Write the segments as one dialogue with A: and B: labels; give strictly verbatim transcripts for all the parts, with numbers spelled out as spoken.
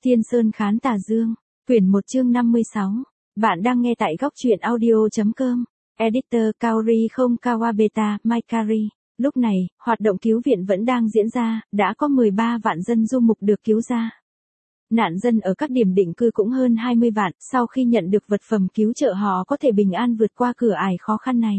A: Thiên Sơn Khán Tà Dương, quyển một chương năm mươi sáu. Bạn đang nghe tại góc truyện audio.com. Editor Kaori không Kawabeta, Maikari. Lúc này, hoạt động cứu viện vẫn đang diễn ra, đã có mười ba vạn dân du mục được cứu ra. Nạn dân ở các điểm định cư cũng hơn hai mươi vạn, sau khi nhận được vật phẩm cứu trợ họ có thể bình an vượt qua cửa ải khó khăn này.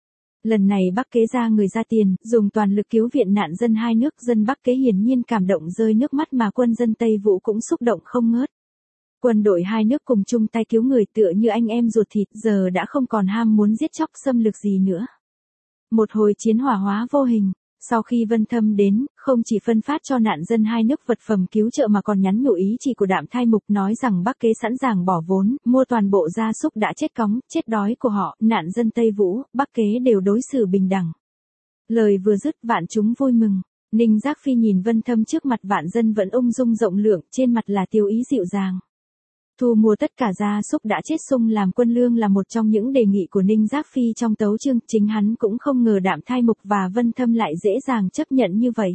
A: Lần này Bắc Kế ra người ra tiền, dùng toàn lực cứu viện nạn dân hai nước, dân Bắc Kế hiển nhiên cảm động rơi nước mắt mà quân dân Tây Vũ cũng xúc động không ngớt. Quân đội hai nước cùng chung tay cứu người tựa như anh em ruột thịt, giờ đã không còn ham muốn giết chóc xâm lược gì nữa. Một hồi chiến hỏa hóa vô hình, sau khi Vân Thâm đến, không chỉ phân phát cho nạn dân hai nước vật phẩm cứu trợ mà còn nhắn nhủ ý chỉ của Đạm Thai Mục, nói rằng Bắc Kế sẵn sàng bỏ vốn, mua toàn bộ gia súc đã chết cóng, chết đói của họ, nạn dân Tây Vũ, Bắc Kế đều đối xử bình đẳng. Lời vừa dứt, vạn chúng vui mừng. Ninh Giác Phi nhìn Vân Thâm trước mặt vạn dân vẫn ung dung rộng lượng, trên mặt là tiêu ý dịu dàng. Thu mua tất cả gia súc đã chết sung làm quân lương là một trong những đề nghị của Ninh Giác Phi trong tấu chương, chính hắn cũng không ngờ Đạm Thai Mục và Vân Thâm lại dễ dàng chấp nhận như vậy.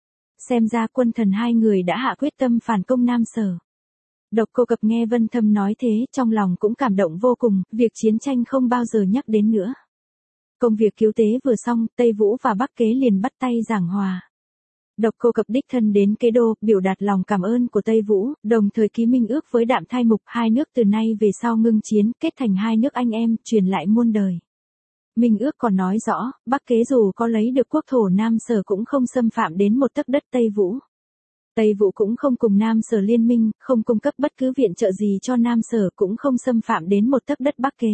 A: Xem ra quân thần hai người đã hạ quyết tâm phản công Nam Sở. Độc Cô Cập nghe Vân Thâm nói thế, trong lòng cũng cảm động vô cùng, việc chiến tranh không bao giờ nhắc đến nữa. Công việc cứu tế vừa xong, Tây Vũ và Bắc Kế liền bắt tay giảng hòa. Độc Cô Cập đích thân đến Kế Đô, biểu đạt lòng cảm ơn của Tây Vũ, đồng thời ký minh ước với Đạm Thai Mục, hai nước từ nay về sau ngưng chiến, kết thành hai nước anh em, truyền lại muôn đời. Minh ước còn nói rõ, Bắc Kế dù có lấy được quốc thổ Nam Sở cũng không xâm phạm đến một tấc đất Tây Vũ. Tây Vũ cũng không cùng Nam Sở liên minh, không cung cấp bất cứ viện trợ gì cho Nam Sở, cũng không xâm phạm đến một tấc đất Bắc Kế.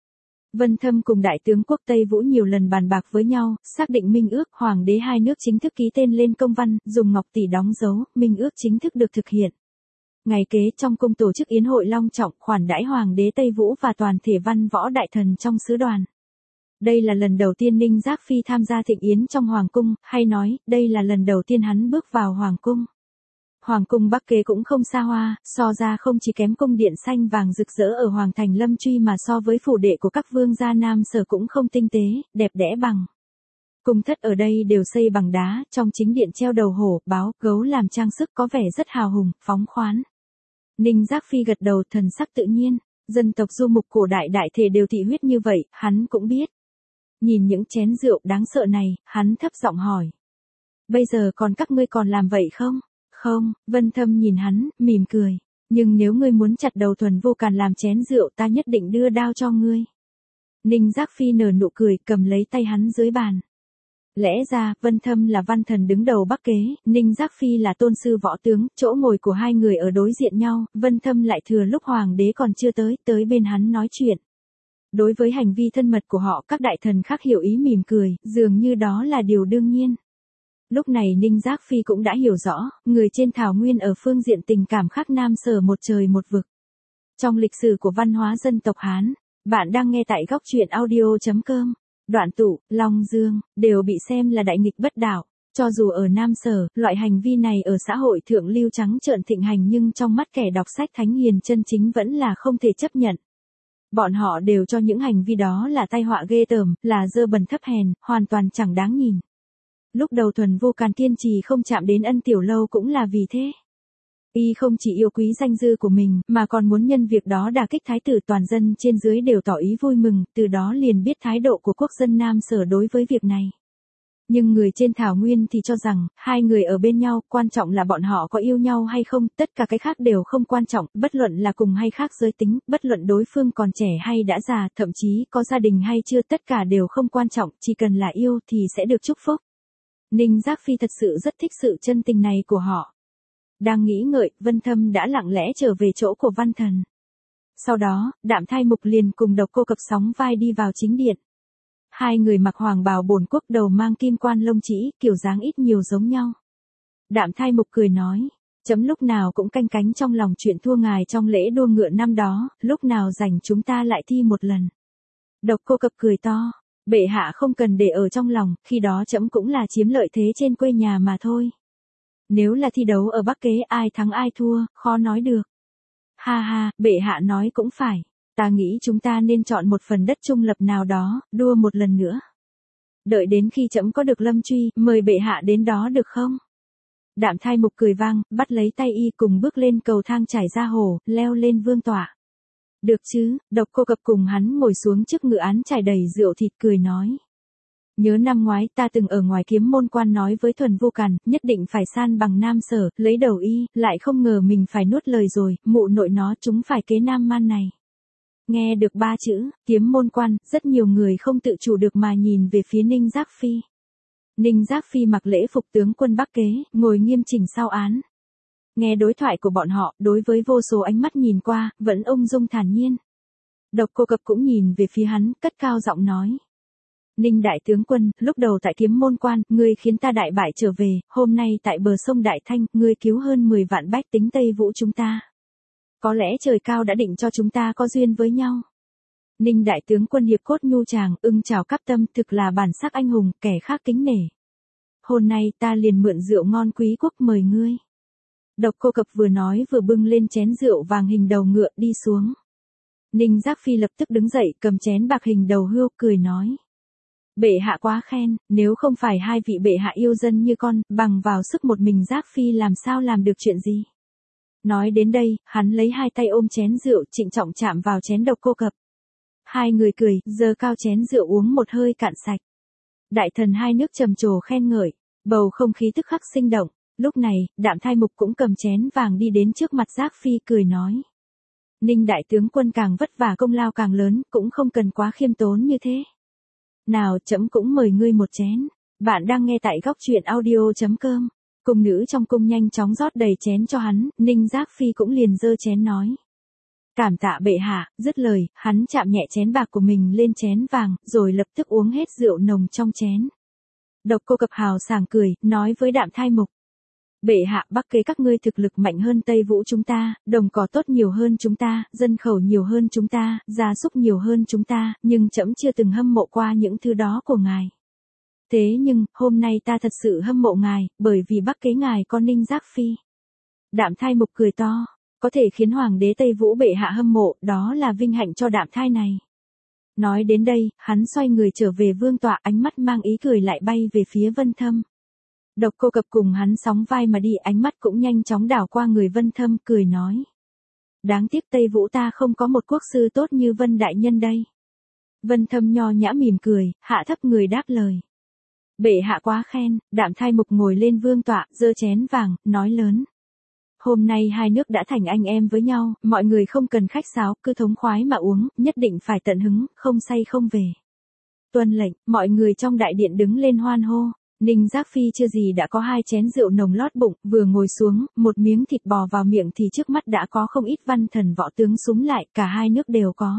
A: Vân Thâm cùng đại tướng quốc Tây Vũ nhiều lần bàn bạc với nhau, xác định minh ước, hoàng đế hai nước chính thức ký tên lên công văn, dùng ngọc tỷ đóng dấu, minh ước chính thức được thực hiện. Ngày kế trong cung tổ chức yến hội long trọng, khoản đãi hoàng đế Tây Vũ và toàn thể văn võ đại thần trong sứ đoàn. Đây là lần đầu tiên Ninh Giác Phi tham gia thịnh yến trong hoàng cung, hay nói, đây là lần đầu tiên hắn bước vào hoàng cung. Hoàng cung Bắc Kế cũng không xa hoa, so ra không chỉ kém cung điện xanh vàng rực rỡ ở Hoàng thành Lâm Truy mà so với phủ đệ của các vương gia Nam Sở cũng không tinh tế, đẹp đẽ bằng. Cung thất ở đây đều xây bằng đá, trong chính điện treo đầu hổ, báo, gấu làm trang sức có vẻ rất hào hùng, phóng khoáng. Ninh Giác Phi gật đầu, thần sắc tự nhiên, dân tộc du mục cổ đại đại thể đều thị huyết như vậy, hắn cũng biết. Nhìn những chén rượu đáng sợ này, hắn thấp giọng hỏi. Bây giờ còn các ngươi còn làm vậy không? Không, Vân Thâm nhìn hắn, mỉm cười. Nhưng nếu ngươi muốn chặt đầu Thuần Vô Càn làm chén rượu ta nhất định đưa đao cho ngươi. Ninh Giác Phi nở nụ cười, cầm lấy tay hắn dưới bàn. Lẽ ra, Vân Thâm là văn thần đứng đầu Bắc Kế, Ninh Giác Phi là tôn sư võ tướng, chỗ ngồi của hai người ở đối diện nhau, Vân Thâm lại thừa lúc hoàng đế còn chưa tới, tới bên hắn nói chuyện. Đối với hành vi thân mật của họ, các đại thần khác hiểu ý mỉm cười, dường như đó là điều đương nhiên. Lúc này Ninh Giác Phi cũng đã hiểu rõ, người trên thảo nguyên ở phương diện tình cảm khác Nam Sở một trời một vực. Trong lịch sử của văn hóa dân tộc Hán, bạn đang nghe tại góc truyện audio.com. Đoạn tụ, Long Dương, đều bị xem là đại nghịch bất đạo. Cho dù ở Nam Sở, loại hành vi này ở xã hội thượng lưu trắng trợn thịnh hành nhưng trong mắt kẻ đọc sách thánh hiền chân chính vẫn là không thể chấp nhận. Bọn họ đều cho những hành vi đó là tai họa ghê tởm, là dơ bẩn thấp hèn, hoàn toàn chẳng đáng nhìn. Lúc đầu Thuần Vô Càn kiên trì không chạm đến Ân Tiểu Lâu cũng là vì thế. Y không chỉ yêu quý danh dư của mình, mà còn muốn nhân việc đó đả kích thái tử, toàn dân trên dưới đều tỏ ý vui mừng, từ đó liền biết thái độ của quốc dân Nam Sở đối với việc này. Nhưng người trên thảo nguyên thì cho rằng, hai người ở bên nhau, quan trọng là bọn họ có yêu nhau hay không, tất cả cái khác đều không quan trọng, bất luận là cùng hay khác giới tính, bất luận đối phương còn trẻ hay đã già, thậm chí có gia đình hay chưa, tất cả đều không quan trọng, chỉ cần là yêu thì sẽ được chúc phúc. Ninh Giác Phi thật sự rất thích sự chân tình này của họ. Đang nghĩ ngợi, Vân Thâm đã lặng lẽ trở về chỗ của văn thần. Sau đó, Đạm Thai Mục liền cùng Độc Cô Cập sóng vai đi vào chính điện. Hai người mặc hoàng bào bổn quốc, đầu mang kim quan lông chỉ, kiểu dáng ít nhiều giống nhau. Đạm Thai Mục cười nói, chấm lúc nào cũng canh cánh trong lòng chuyện thua ngài trong lễ đua ngựa năm đó, lúc nào rảnh chúng ta lại thi một lần. Độc Cô Cập cười to. Bệ hạ không cần để ở trong lòng, khi đó trẫm cũng là chiếm lợi thế trên quê nhà mà thôi. Nếu là thi đấu ở Bắc Kế ai thắng ai thua, khó nói được. Ha ha, bệ hạ nói cũng phải, ta nghĩ chúng ta nên chọn một phần đất trung lập nào đó, đua một lần nữa. Đợi đến khi trẫm có được Lâm Truy, mời bệ hạ đến đó được không? Đạm Thai Mục cười vang, bắt lấy tay y cùng bước lên cầu thang trải ra hồ, leo lên vương tọa. Được chứ, Độc Cô Cập cùng hắn ngồi xuống trước ngự án trải đầy rượu thịt cười nói. Nhớ năm ngoái ta từng ở ngoài Kiếm Môn Quan nói với Thuần Vô Càn, nhất định phải san bằng Nam Sở, lấy đầu y, lại không ngờ mình phải nuốt lời rồi, mụ nội nó chúng phải kế Nam Man này. Nghe được ba chữ, Kiếm Môn Quan, rất nhiều người không tự chủ được mà nhìn về phía Ninh Giác Phi. Ninh Giác Phi mặc lễ phục tướng quân Bắc Kế, ngồi nghiêm chỉnh sau án. Nghe đối thoại của bọn họ, đối với vô số ánh mắt nhìn qua, vẫn ung dung thản nhiên. Độc Cô Cập cũng nhìn về phía hắn, cất cao giọng nói. Ninh đại tướng quân, lúc đầu tại Kiếm Môn Quan, ngươi khiến ta đại bại trở về, hôm nay tại bờ sông Đại Thanh, ngươi cứu hơn mười vạn bách tính Tây Vũ chúng ta. Có lẽ trời cao đã định cho chúng ta có duyên với nhau. Ninh đại tướng quân hiệp cốt nhu tràng, ưng chào cáp tâm, thực là bản sắc anh hùng, kẻ khác kính nể. Hôm nay ta liền mượn rượu ngon quý quốc mời ngươi. Độc Cô Cập vừa nói vừa bưng lên chén rượu vàng hình đầu ngựa đi xuống. Ninh Giác Phi lập tức đứng dậy cầm chén bạc hình đầu hươu cười nói. Bệ hạ quá khen, nếu không phải hai vị bệ hạ yêu dân như con, bằng vào sức một mình Giác Phi làm sao làm được chuyện gì. Nói đến đây, hắn lấy hai tay ôm chén rượu trịnh trọng chạm vào chén Độc Cô Cập. Hai người cười, giơ cao chén rượu uống một hơi cạn sạch. Đại thần hai nước trầm trồ khen ngợi, bầu không khí tức khắc sinh động. Lúc này, Đạm Thai Mục cũng cầm chén vàng đi đến trước mặt Giác Phi cười nói. Ninh đại tướng quân càng vất vả công lao càng lớn, cũng không cần quá khiêm tốn như thế. Nào trẫm cũng mời ngươi một chén. Bạn đang nghe tại góc truyện audio chấm com. Cung nữ trong cung nhanh chóng rót đầy chén cho hắn, Ninh Giác Phi cũng liền giơ chén nói. Cảm tạ bệ hạ, dứt lời, hắn chạm nhẹ chén bạc của mình lên chén vàng, rồi lập tức uống hết rượu nồng trong chén. Độc Cô Cập hào sảng cười, nói với Đạm Thai Mục. Bệ hạ, Bắc Kế các ngươi thực lực mạnh hơn Tây Vũ chúng ta, đồng cỏ tốt nhiều hơn chúng ta, dân khẩu nhiều hơn chúng ta, gia súc nhiều hơn chúng ta, nhưng trẫm chưa từng hâm mộ qua những thứ đó của ngài. Thế nhưng, hôm nay ta thật sự hâm mộ ngài, bởi vì Bắc Kế ngài có Ninh Giác Phi. Đạm Thai Mục cười to, có thể khiến Hoàng đế Tây Vũ bệ hạ hâm mộ, đó là vinh hạnh cho Đạm Thai này. Nói đến đây, hắn xoay người trở về vương tọa, ánh mắt mang ý cười lại bay về phía Vân Thâm. Độc Cô Cập cùng hắn sóng vai mà đi, ánh mắt cũng nhanh chóng đảo qua người Vân Thâm, cười nói. Đáng tiếc Tây Vũ ta không có một quốc sư tốt như Vân đại nhân đây. Vân Thâm nho nhã mỉm cười, hạ thấp người đáp lời. Bệ hạ quá khen. Đạm Thai Mục ngồi lên vương tọa, giơ chén vàng, nói lớn. Hôm nay hai nước đã thành anh em với nhau, mọi người không cần khách sáo, cứ thống khoái mà uống, nhất định phải tận hứng, không say không về. Tuân lệnh, mọi người trong đại điện đứng lên hoan hô. Ninh Giác Phi chưa gì đã có hai chén rượu nồng lót bụng, vừa ngồi xuống, một miếng thịt bò vào miệng thì trước mắt đã có không ít văn thần võ tướng súng lại, cả hai nước đều có.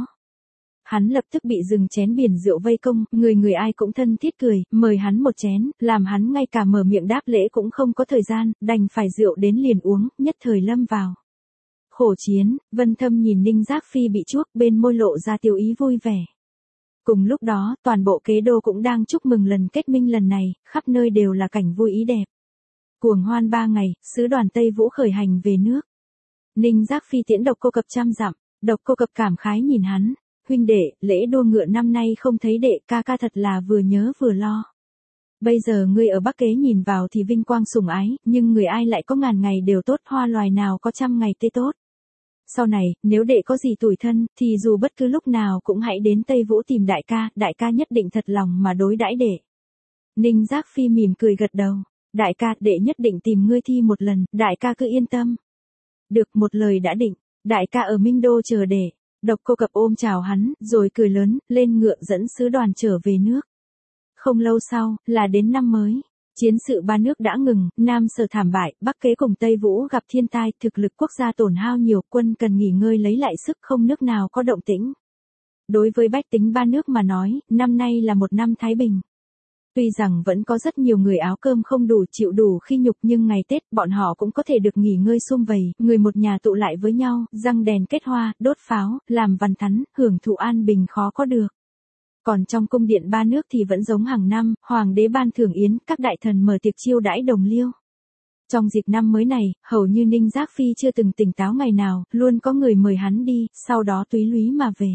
A: Hắn lập tức bị dừng chén biển rượu vây công, người người ai cũng thân thiết cười, mời hắn một chén, làm hắn ngay cả mở miệng đáp lễ cũng không có thời gian, đành phải rượu đến liền uống, nhất thời lâm vào. Khổ chiến, Vân Thâm nhìn Ninh Giác Phi bị chuốc, bên môi lộ ra tiêu ý vui vẻ. Cùng lúc đó, toàn bộ Kế Đô cũng đang chúc mừng lần kết minh lần này, khắp nơi đều là cảnh vui ý đẹp. Cuồng hoan ba ngày, sứ đoàn Tây Vũ khởi hành về nước. Ninh Giác Phi tiễn Độc Cô Cập trăm dặm, Độc Cô Cập cảm khái nhìn hắn, huynh đệ, lễ đua ngựa năm nay không thấy đệ, ca ca thật là vừa nhớ vừa lo. Bây giờ ngươi ở Bắc Kế nhìn vào thì vinh quang sủng ái, nhưng người ai lại có ngàn ngày đều tốt, hoa loài nào có trăm ngày tê tốt. Sau này, nếu đệ có gì tủi thân, thì dù bất cứ lúc nào cũng hãy đến Tây Vũ tìm đại ca, đại ca nhất định thật lòng mà đối đãi đệ. Ninh Giác Phi mỉm cười gật đầu, đại ca, đệ nhất định tìm ngươi thi một lần, đại ca cứ yên tâm. Được, một lời đã định, đại ca ở Minh Đô chờ đệ. Độc Cô Cập ôm chào hắn, rồi cười lớn, lên ngựa dẫn sứ đoàn trở về nước. Không lâu sau, là đến năm mới. Chiến sự ba nước đã ngừng, Nam Sở thảm bại, Bắc Kế cùng Tây Vũ gặp thiên tai, thực lực quốc gia tổn hao nhiều, quân cần nghỉ ngơi lấy lại sức, không nước nào có động tĩnh. Đối với bách tính ba nước mà nói, năm nay là một năm thái bình. Tuy rằng vẫn có rất nhiều người áo cơm không đủ chịu đủ khi nhục, nhưng ngày Tết bọn họ cũng có thể được nghỉ ngơi sum vầy, người một nhà tụ lại với nhau, răng đèn kết hoa, đốt pháo, làm văn thắn, hưởng thụ an bình khó có được. Còn trong cung điện ba nước thì vẫn giống hàng năm, hoàng đế ban thưởng yến, các đại thần mở tiệc chiêu đãi đồng liêu. Trong dịp năm mới này, hầu như Ninh Giác Phi chưa từng tỉnh táo ngày nào, luôn có người mời hắn đi, sau đó túy lúy mà về.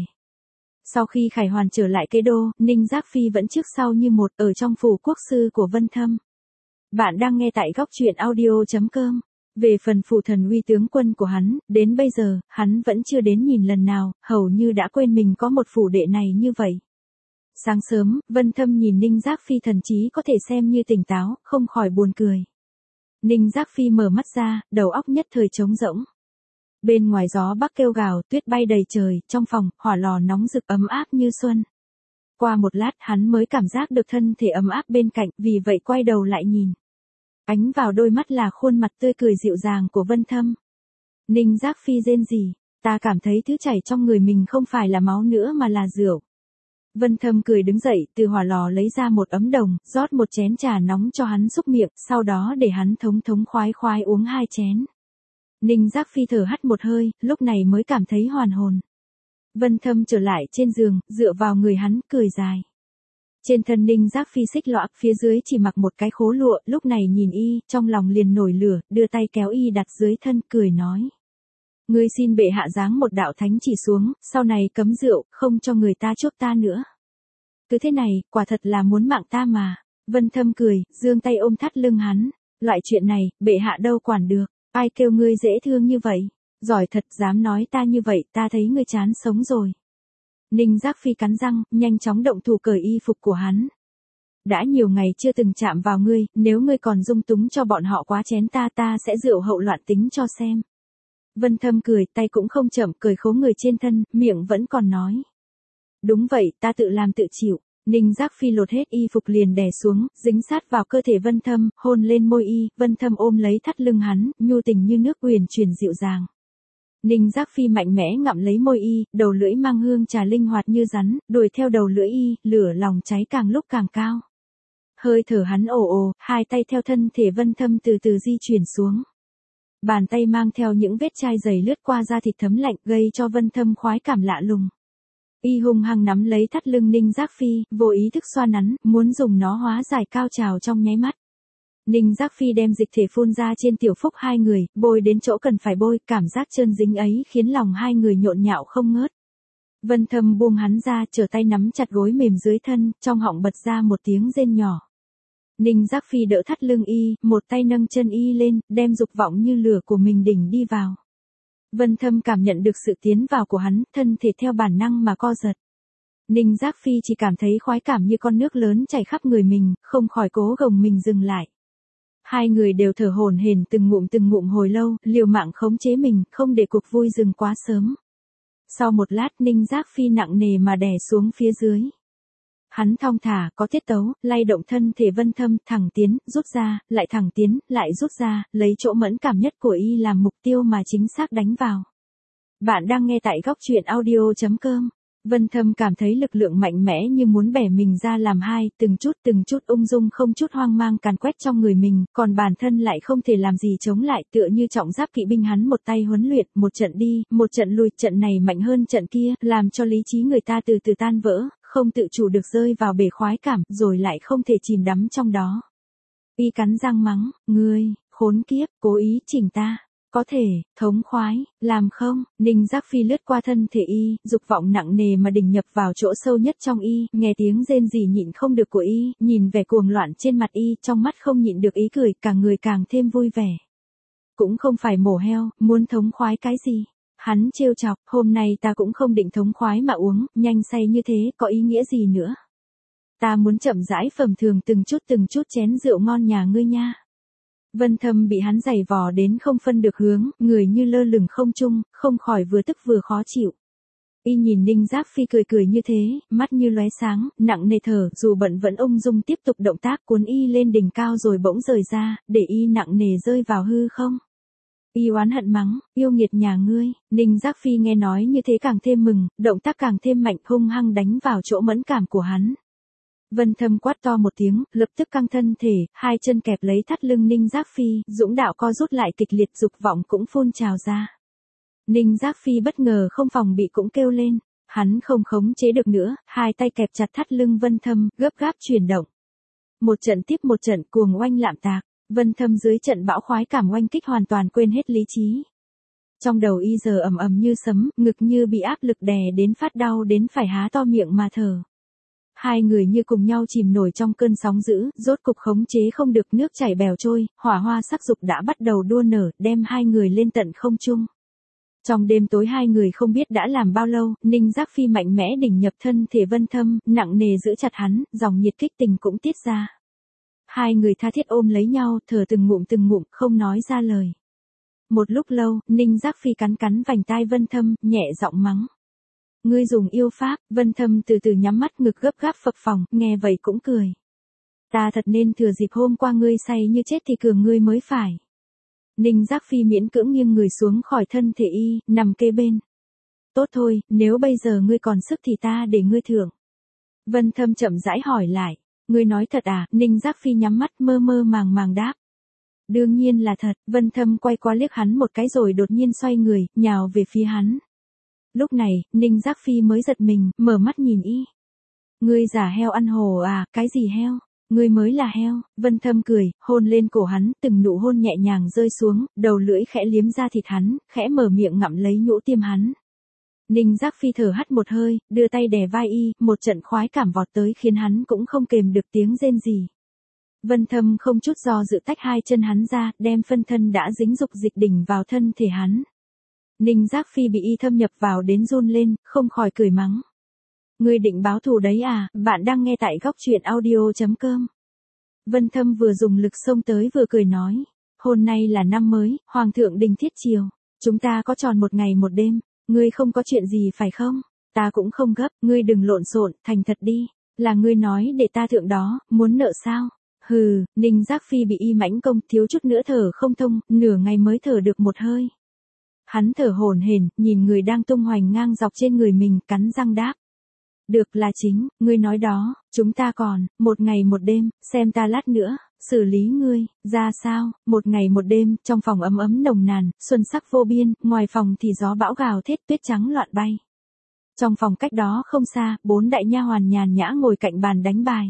A: Sau khi khải hoàn trở lại Kế Đô, Ninh Giác Phi vẫn trước sau như một ở trong phủ quốc sư của Vân Thâm. Bạn đang nghe tại góc truyện audio.com. Về phần phù thần uy tướng quân của hắn, đến bây giờ, hắn vẫn chưa đến nhìn lần nào, hầu như đã quên mình có một phủ đệ này như vậy. Sáng sớm, Vân Thâm nhìn Ninh Giác Phi thần trí có thể xem như tỉnh táo, không khỏi buồn cười. Ninh Giác Phi mở mắt ra, đầu óc nhất thời trống rỗng. Bên ngoài gió bắc kêu gào, tuyết bay đầy trời, trong phòng, hỏa lò nóng rực ấm áp như xuân. Qua một lát hắn mới cảm giác được thân thể ấm áp bên cạnh, vì vậy quay đầu lại nhìn. Ánh vào đôi mắt là khuôn mặt tươi cười dịu dàng của Vân Thâm. Ninh Giác Phi rên rỉ, ta cảm thấy thứ chảy trong người mình không phải là máu nữa mà là rượu. Vân Thâm cười đứng dậy, từ hỏa lò lấy ra một ấm đồng, rót một chén trà nóng cho hắn xúc miệng, sau đó để hắn thống thống khoái khoái uống hai chén. Ninh Giác Phi thở hắt một hơi, lúc này mới cảm thấy hoàn hồn. Vân Thâm trở lại trên giường, dựa vào người hắn, cười dài. Trên thân Ninh Giác Phi xích lõa, phía dưới chỉ mặc một cái khố lụa, lúc này nhìn y, trong lòng liền nổi lửa, đưa tay kéo y đặt dưới thân, cười nói. Ngươi xin bệ hạ giáng một đạo thánh chỉ xuống, sau này cấm rượu, không cho người ta chuốc ta nữa. Cứ thế này, quả thật là muốn mạng ta mà. Vân Thâm cười, giương tay ôm thắt lưng hắn. Loại chuyện này, bệ hạ đâu quản được, ai kêu ngươi dễ thương như vậy. Giỏi thật, dám nói ta như vậy, ta thấy ngươi chán sống rồi. Ninh Giác Phi cắn răng, nhanh chóng động thủ cởi y phục của hắn. Đã nhiều ngày chưa từng chạm vào ngươi, nếu ngươi còn dung túng cho bọn họ quá chén ta ta sẽ rượu hậu loạn tính cho xem. Vân Thâm cười, tay cũng không chậm cởi khố người trên thân, miệng vẫn còn nói. Đúng vậy, ta tự làm tự chịu. Ninh Giác Phi lột hết y phục liền đè xuống, dính sát vào cơ thể Vân Thâm, hôn lên môi y, Vân Thâm ôm lấy thắt lưng hắn, nhu tình như nước uyển chuyển dịu dàng. Ninh Giác Phi mạnh mẽ ngậm lấy môi y, đầu lưỡi mang hương trà linh hoạt như rắn, đuổi theo đầu lưỡi y, lửa lòng cháy càng lúc càng cao. Hơi thở hắn ồ ồ, hai tay theo thân thể Vân Thâm từ từ di chuyển xuống. Bàn tay mang theo những vết chai dày lướt qua da thịt thấm lạnh, gây cho Vân Thâm khoái cảm lạ lùng. Y hung hăng nắm lấy thắt lưng Ninh Giác Phi, vô ý thức xoa nắn, muốn dùng nó hóa giải cao trào trong nháy mắt. Ninh Giác Phi đem dịch thể phun ra trên tiểu phúc hai người, bôi đến chỗ cần phải bôi, cảm giác trơn dính ấy khiến lòng hai người nhộn nhạo không ngớt. Vân Thâm buông hắn ra, trở tay nắm chặt gối mềm dưới thân, trong họng bật ra một tiếng rên nhỏ. Ninh Giác Phi đỡ thắt lưng y, một tay nâng chân y lên, đem dục vọng như lửa của mình đỉnh đi vào. Vân Thâm cảm nhận được sự tiến vào của hắn, thân thể theo bản năng mà co giật. Ninh Giác Phi chỉ cảm thấy khoái cảm như con nước lớn chảy khắp người mình, không khỏi cố gồng mình dừng lại. Hai người đều thở hổn hển từng ngụm từng ngụm hồi lâu, liều mạng khống chế mình, không để cuộc vui dừng quá sớm. Sau một lát Ninh Giác Phi nặng nề mà đè xuống phía dưới. Hắn thong thả, có tiết tấu, lay động thân thể Vân Thâm, thẳng tiến, rút ra, lại thẳng tiến, lại rút ra, lấy chỗ mẫn cảm nhất của y làm mục tiêu mà chính xác đánh vào. Bạn đang nghe tại góc truyện audio.com. Vân Thâm cảm thấy lực lượng mạnh mẽ như muốn bẻ mình ra làm hai, từng chút từng chút ung dung không chút hoang mang càn quét trong người mình, còn bản thân lại không thể làm gì chống lại, tựa như trọng giáp kỵ binh hắn một tay huấn luyện, một trận đi, một trận lui, trận này mạnh hơn trận kia, làm cho lý trí người ta từ từ tan vỡ, không tự chủ được rơi vào bể khoái cảm, rồi lại không thể chìm đắm trong đó. Y cắn răng mắng, ngươi, khốn kiếp, cố ý chỉnh ta. Có thể, thống khoái, làm không? Ninh Giác Phi lướt qua thân thể y, dục vọng nặng nề mà đình nhập vào chỗ sâu nhất trong y, nghe tiếng rên rỉ nhịn không được của y, nhìn vẻ cuồng loạn trên mặt y, trong mắt không nhịn được ý cười, càng người càng thêm vui vẻ. Cũng không phải mổ heo, muốn thống khoái cái gì? Hắn trêu chọc, hôm nay ta cũng không định thống khoái mà uống, nhanh say như thế, có ý nghĩa gì nữa? Ta muốn chậm rãi phẩm thường từng chút từng chút chén rượu ngon nhà ngươi nha. Vân Thâm bị hắn giày vò đến không phân được hướng, người như lơ lửng không trung, không khỏi vừa tức vừa khó chịu. Y nhìn Ninh Giác Phi cười cười như thế, mắt như lóe sáng, nặng nề thở, dù bận vẫn ung dung tiếp tục động tác cuốn y lên đỉnh cao rồi bỗng rời ra, để y nặng nề rơi vào hư không. Y oán hận mắng, yêu nghiệt nhà ngươi. Ninh Giác Phi nghe nói như thế càng thêm mừng, động tác càng thêm mạnh, hung hăng đánh vào chỗ mẫn cảm của hắn. Vân Thâm quát to một tiếng, lập tức căng thân thể, hai chân kẹp lấy thắt lưng Ninh Giác Phi, dũng đạo co rút lại kịch liệt, dục vọng cũng phun trào ra. Ninh Giác Phi bất ngờ không phòng bị cũng kêu lên, hắn không khống chế được nữa, hai tay kẹp chặt thắt lưng Vân Thâm, gấp gáp chuyển động. Một trận tiếp một trận cuồng oanh lạm tạc, Vân Thâm dưới trận bão khoái cảm oanh kích hoàn toàn quên hết lý trí. Trong đầu y giờ ầm ầm như sấm, ngực như bị áp lực đè đến phát đau đến phải há to miệng mà thở. Hai người như cùng nhau chìm nổi trong cơn sóng dữ, rốt cục khống chế không được, nước chảy bèo trôi, hỏa hoa sắc dục đã bắt đầu đua nở, đem hai người lên tận không trung. Trong đêm tối hai người không biết đã làm bao lâu, Ninh Giác Phi mạnh mẽ đỉnh nhập thân thể Vân Thâm, nặng nề giữ chặt hắn, dòng nhiệt kích tình cũng tiết ra. Hai người tha thiết ôm lấy nhau, thở từng ngụm từng ngụm, không nói ra lời. Một lúc lâu, Ninh Giác Phi cắn cắn vành tai Vân Thâm, nhẹ giọng mắng. Ngươi dùng yêu pháp. Vân Thâm từ từ nhắm mắt, ngực gấp gáp phập phồng, nghe vậy cũng cười. Ta thật nên thừa dịp hôm qua ngươi say như chết thì cường ngươi mới phải. Ninh Giác Phi miễn cưỡng nghiêng người xuống khỏi thân thể y, nằm kề bên. Tốt thôi, nếu bây giờ ngươi còn sức thì ta để ngươi thưởng. Vân Thâm chậm rãi hỏi lại. Ngươi nói thật à? Ninh Giác Phi nhắm mắt mơ mơ màng màng đáp. Đương nhiên là thật. Vân Thâm quay qua liếc hắn một cái rồi đột nhiên xoay người, nhào về phía hắn. Lúc này, Ninh Giác Phi mới giật mình, mở mắt nhìn y. Ngươi giả heo ăn hổ à? Cái gì heo? Ngươi mới là heo. Vân Thâm cười, hôn lên cổ hắn, từng nụ hôn nhẹ nhàng rơi xuống, đầu lưỡi khẽ liếm ra thịt hắn, khẽ mở miệng ngậm lấy nhũ tiêm hắn. Ninh Giác Phi thở hắt một hơi, đưa tay đè vai y, một trận khoái cảm vọt tới khiến hắn cũng không kềm được tiếng rên rỉ. Vân Thâm không chút do dự tách hai chân hắn ra, đem phân thân đã dính dục dịch đỉnh vào thân thể hắn. Ninh Giác Phi bị y thâm nhập vào đến run lên, không khỏi cười mắng. Ngươi định báo thù đấy à? Bạn đang nghe tại góc truyện audio chấm com. Vân Thâm vừa dùng lực xông tới vừa cười nói. Hôm nay là năm mới, Hoàng thượng đình thiết triều. Chúng ta có tròn một ngày một đêm. Ngươi không có chuyện gì phải không? Ta cũng không gấp, ngươi đừng lộn xộn, thành thật đi. Là ngươi nói để ta thượng đó, muốn nợ sao? Hừ. Ninh Giác Phi bị y mãnh công, thiếu chút nữa thở không thông, nửa ngày mới thở được một hơi. Hắn thở hổn hển, nhìn người đang tung hoành ngang dọc trên người mình, cắn răng đáp. Được là chính, ngươi nói đó, chúng ta còn, một ngày một đêm, xem ta lát nữa, xử lý ngươi, ra sao, một ngày một đêm, trong phòng ấm ấm nồng nàn, xuân sắc vô biên, ngoài phòng thì gió bão gào thét, tuyết trắng loạn bay. Trong phòng cách đó không xa, bốn đại nha hoàn nhàn nhã ngồi cạnh bàn đánh bài.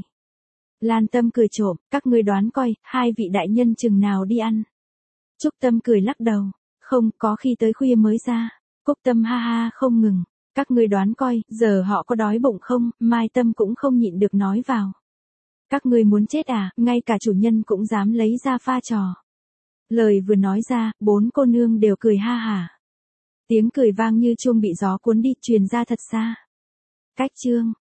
A: Lan Tâm cười trộm, các ngươi đoán coi, hai vị đại nhân chừng nào đi ăn. Trúc Tâm cười lắc đầu, không, có khi tới khuya mới ra. Cúc Tâm ha ha không ngừng. Các ngươi đoán coi, giờ họ có đói bụng không? Mai Tâm cũng không nhịn được nói vào. Các ngươi muốn chết à? Ngay cả chủ nhân cũng dám lấy ra pha trò. Lời vừa nói ra, bốn cô nương đều cười ha hả. Tiếng cười vang như chuông bị gió cuốn đi, truyền ra thật xa. Cách chương